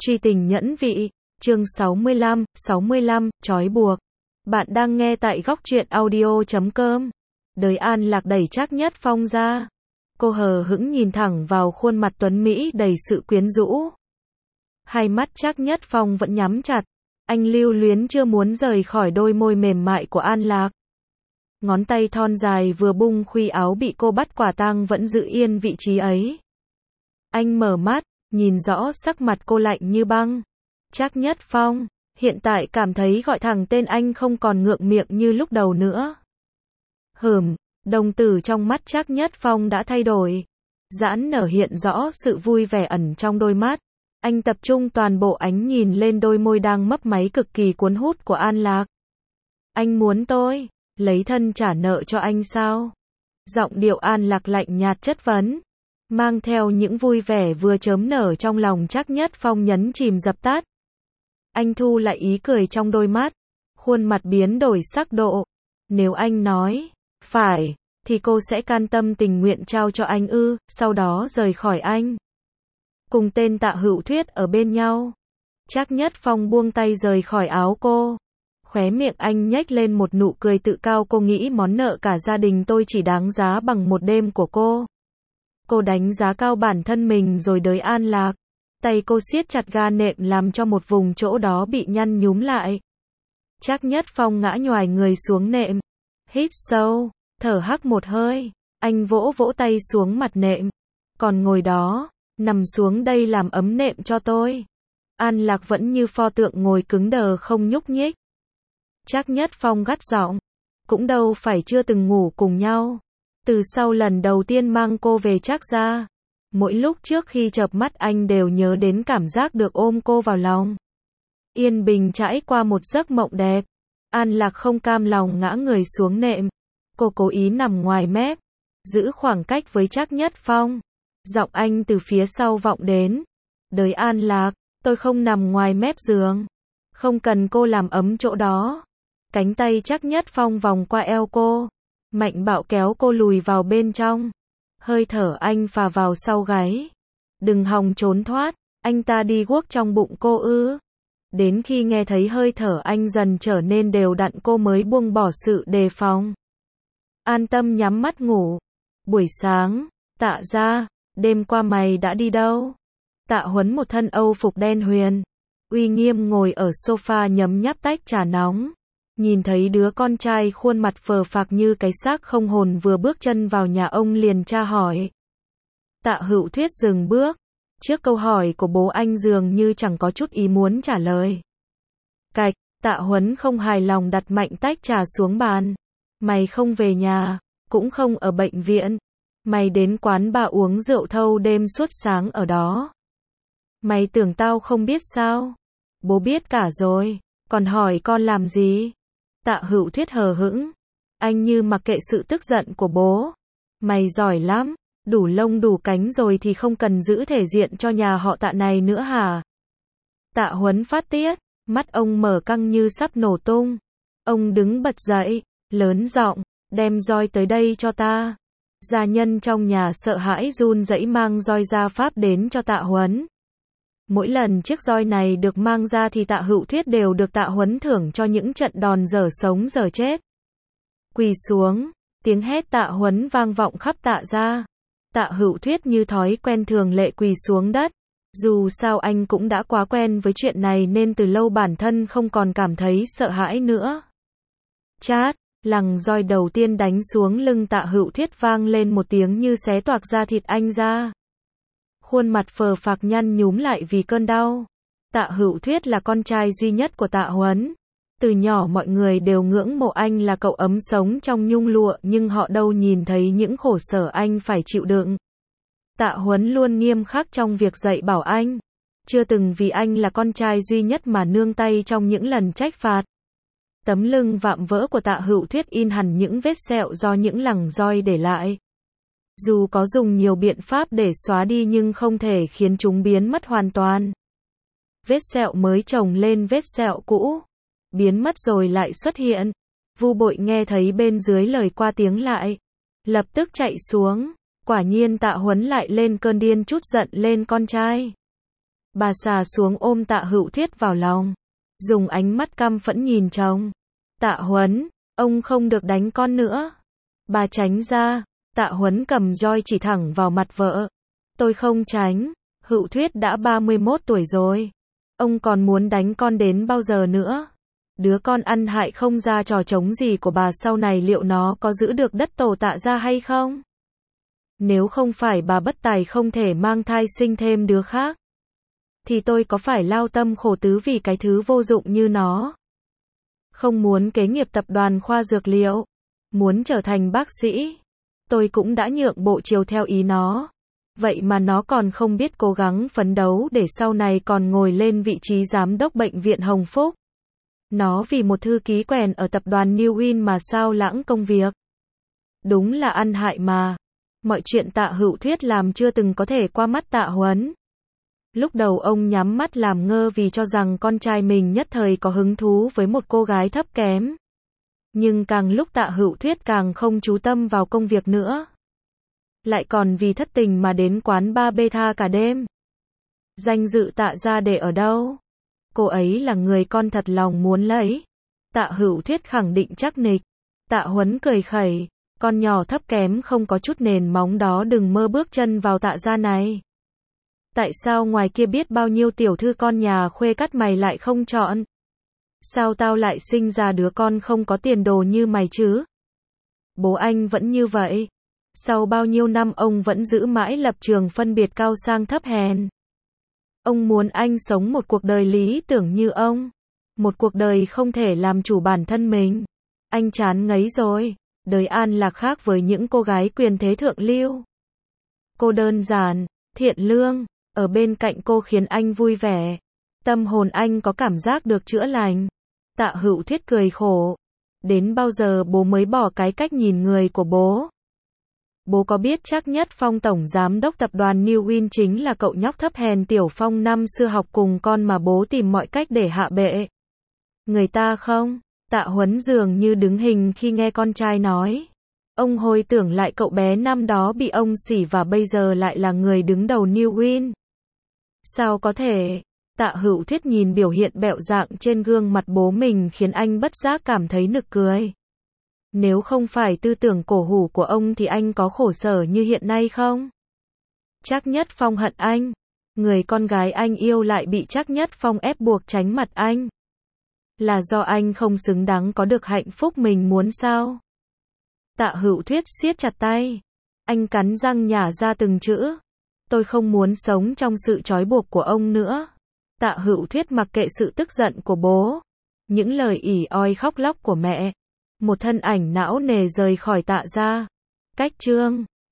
Truy tình nhẫn vị, chương 65, trói buộc. Bạn đang nghe tại góc truyện audio.com. Đời An Lạc đẩy Trác Nhất Phong ra. Cô hờ hững nhìn thẳng vào khuôn mặt tuấn Mỹ đầy sự quyến rũ. Hai mắt Trác Nhất Phong vẫn nhắm chặt. Anh lưu luyến chưa muốn rời khỏi đôi môi mềm mại của An Lạc. Ngón tay thon dài vừa bung khuy áo bị cô bắt quả tang vẫn giữ yên vị trí ấy. Anh mở mắt, nhìn rõ sắc mặt cô lạnh như băng. Trác Nhất Phong, hiện tại cảm thấy gọi thẳng tên anh không còn ngượng miệng như lúc đầu nữa. Đồng tử trong mắt Trác Nhất Phong đã thay đổi. Giãn nở hiện rõ sự vui vẻ ẩn trong đôi mắt. Anh tập trung toàn bộ ánh nhìn lên đôi môi đang mấp máy cực kỳ cuốn hút của An Lạc. Anh muốn tôi lấy thân trả nợ cho anh sao? Giọng điệu An Lạc lạnh nhạt chất vấn, mang theo những vui vẻ vừa chớm nở trong lòng Trác Nhất Phong nhấn chìm dập tắt. Anh thu lại ý cười trong đôi mắt, khuôn mặt biến đổi sắc độ. Nếu anh nói phải, thì cô sẽ can tâm tình nguyện trao cho anh ư, sau đó rời khỏi anh. Cùng tên Tạ Hữu Thuyết ở bên nhau. Trác Nhất Phong buông tay rời khỏi áo cô. Khóe miệng anh nhếch lên một nụ cười tự cao. Cô nghĩ món nợ cả gia đình tôi chỉ đáng giá bằng một đêm của cô. Cô đánh giá cao bản thân mình rồi đới An Lạc. Tay cô siết chặt ga nệm làm cho một vùng chỗ đó bị nhăn nhúm lại. Trác Nhất Phong ngã nhoài người xuống nệm. Hít sâu, thở hắt một hơi. Anh vỗ vỗ tay xuống mặt nệm. Còn ngồi đó, nằm xuống đây làm ấm nệm cho tôi. An Lạc vẫn như pho tượng ngồi cứng đờ không nhúc nhích. Trác Nhất Phong gắt giọng. Cũng đâu phải chưa từng ngủ cùng nhau. Từ sau lần đầu tiên mang cô về Trác gia, mỗi lúc trước khi chợp mắt anh đều nhớ đến cảm giác được ôm cô vào lòng. Yên bình trải qua một giấc mộng đẹp. An Lạc không cam lòng ngã người xuống nệm. Cô cố ý nằm ngoài mép, giữ khoảng cách với Trác Nhất Phong. Giọng anh từ phía sau vọng đến. Đới An Lạc, tôi không nằm ngoài mép giường. Không cần cô làm ấm chỗ đó. Cánh tay Trác Nhất Phong vòng qua eo cô, mạnh bạo kéo cô lùi vào bên trong. Hơi thở anh phà vào sau gáy. Đừng hòng trốn thoát, anh ta đi guốc trong bụng cô ư? Đến khi nghe thấy hơi thở anh dần trở nên đều đặn cô mới buông bỏ sự đề phòng. An tâm nhắm mắt ngủ. Buổi sáng, Tạ gia, đêm qua mày đã đi đâu? Tạ Huấn một thân âu phục đen huyền, uy nghiêm ngồi ở sofa nhấm nháp tách trà nóng. Nhìn thấy đứa con trai khuôn mặt phờ phạc như cái xác không hồn vừa bước chân vào nhà ông liền tra hỏi. Tạ Hữu Thuyết dừng bước. Trước câu hỏi của bố anh dường như chẳng có chút ý muốn trả lời. Cạch, Tạ Huấn không hài lòng đặt mạnh tách trà xuống bàn. Mày không về nhà, cũng không ở bệnh viện. Mày đến quán bar uống rượu thâu đêm suốt sáng ở đó. Mày tưởng tao không biết sao? Bố biết cả rồi, còn hỏi con làm gì? Tạ Hữu Thuyết hờ hững. Anh như mặc kệ sự tức giận của bố. Mày giỏi lắm, đủ lông đủ cánh rồi thì không cần giữ thể diện cho nhà họ Tạ này nữa hả? Tạ Huấn phát tiết, mắt ông mở căng như sắp nổ tung. Ông đứng bật dậy, lớn giọng, đem roi tới đây cho ta. Gia nhân trong nhà sợ hãi run rẩy mang roi gia pháp đến cho Tạ Huấn. Mỗi lần chiếc roi này được mang ra thì Tạ Hữu Thuyết đều được Tạ Huấn thưởng cho những trận đòn dở sống dở chết. Quỳ xuống, tiếng hét Tạ Huấn vang vọng khắp Tạ gia. Tạ Hữu Thuyết như thói quen thường lệ quỳ xuống đất. Dù sao anh cũng đã quá quen với chuyện này nên từ lâu bản thân không còn cảm thấy sợ hãi nữa. Chát, lằng roi đầu tiên đánh xuống lưng Tạ Hữu Thuyết vang lên một tiếng như xé toạc da thịt anh ra. Khuôn mặt phờ phạc nhăn nhúm lại vì cơn đau. Tạ Hữu Thuyết là con trai duy nhất của Tạ Huấn. Từ nhỏ mọi người đều ngưỡng mộ anh là cậu ấm sống trong nhung lụa nhưng họ đâu nhìn thấy những khổ sở anh phải chịu đựng. Tạ Huấn luôn nghiêm khắc trong việc dạy bảo anh. Chưa từng vì anh là con trai duy nhất mà nương tay trong những lần trách phạt. Tấm lưng vạm vỡ của Tạ Hữu Thuyết in hẳn những vết sẹo do những lằng roi để lại. Dù có dùng nhiều biện pháp để xóa đi nhưng không thể khiến chúng biến mất hoàn toàn. Vết sẹo mới chồng lên vết sẹo cũ. Biến mất rồi lại xuất hiện. Vu Bội nghe thấy bên dưới lời qua tiếng lại. Lập tức chạy xuống. Quả nhiên Tạ Huấn lại lên cơn điên trút giận lên con trai. Bà xà xuống ôm Tạ Hữu Thuyết vào lòng, dùng ánh mắt căm phẫn nhìn chồng. Tạ Huấn, ông không được đánh con nữa. Bà tránh ra, Tạ Huấn cầm roi chỉ thẳng vào mặt vợ. Tôi không tránh, Hữu Thuyết đã 31 tuổi rồi. Ông còn muốn đánh con đến bao giờ nữa? Đứa con ăn hại không ra trò trống gì của bà sau này liệu nó có giữ được đất tổ Tạ ra hay không? Nếu không phải bà bất tài không thể mang thai sinh thêm đứa khác, thì tôi có phải lao tâm khổ tứ vì cái thứ vô dụng như nó? Không muốn kế nghiệp tập đoàn khoa dược liệu, muốn trở thành bác sĩ, tôi cũng đã nhượng bộ chiều theo ý nó. Vậy mà nó còn không biết cố gắng phấn đấu để sau này còn ngồi lên vị trí giám đốc bệnh viện Hồng Phúc. Nó vì một thư ký quèn ở tập đoàn New Win mà sao lãng công việc. Đúng là ăn hại mà. Mọi chuyện Tạ Hữu Thuyết làm chưa từng có thể qua mắt Tạ Huấn. Lúc đầu ông nhắm mắt làm ngơ vì cho rằng con trai mình nhất thời có hứng thú với một cô gái thấp kém. Nhưng càng lúc Tạ Hữu Thuyết càng không chú tâm vào công việc nữa. Lại còn vì thất tình mà đến quán bar beta cả đêm. Danh dự Tạ gia để ở đâu? Cô ấy là người con thật lòng muốn lấy. Tạ Hữu Thuyết khẳng định chắc nịch. Tạ Huấn cười khẩy. Con nhỏ thấp kém không có chút nền móng đó đừng mơ bước chân vào Tạ gia này. Tại sao ngoài kia biết bao nhiêu tiểu thư con nhà khuê cắt mày lại không chọn? Sao tao lại sinh ra đứa con không có tiền đồ như mày chứ? Bố anh vẫn như vậy. Sau bao nhiêu năm ông vẫn giữ mãi lập trường phân biệt cao sang thấp hèn. Ông muốn anh sống một cuộc đời lý tưởng như ông. Một cuộc đời không thể làm chủ bản thân mình. Anh chán ngấy rồi. Đời An Lạc khác với những cô gái quyền thế thượng lưu. Cô đơn giản, thiện lương, ở bên cạnh cô khiến anh vui vẻ. Tâm hồn anh có cảm giác được chữa lành. Tạ Hữu Thuyết cười khổ. Đến bao giờ bố mới bỏ cái cách nhìn người của bố? Bố có biết chắc Nhất Phong tổng giám đốc tập đoàn New Win chính là cậu nhóc thấp hèn Tiểu Phong năm xưa học cùng con mà bố tìm mọi cách để hạ bệ người ta không? Tạ Huấn dường như đứng hình khi nghe con trai nói. Ông hồi tưởng lại cậu bé năm đó bị ông xỉ và bây giờ lại là người đứng đầu New Win. Sao có thể? Tạ Hữu Thuyết nhìn biểu hiện bẹo dạng trên gương mặt bố mình khiến anh bất giác cảm thấy nực cười. Nếu không phải tư tưởng cổ hủ của ông thì anh có khổ sở như hiện nay không? Trác Nhất Phong hận anh. Người con gái anh yêu lại bị Trác Nhất Phong ép buộc tránh mặt anh. Là do anh không xứng đáng có được hạnh phúc mình muốn sao? Tạ Hữu Thuyết siết chặt tay. Anh cắn răng nhả ra từng chữ. Tôi không muốn sống trong sự trói buộc của ông nữa. Tạ Hữu Thuyết mặc kệ sự tức giận của bố. Những lời ỉ oi khóc lóc của mẹ. Một thân ảnh não nề rời khỏi Tạ gia. Cách chương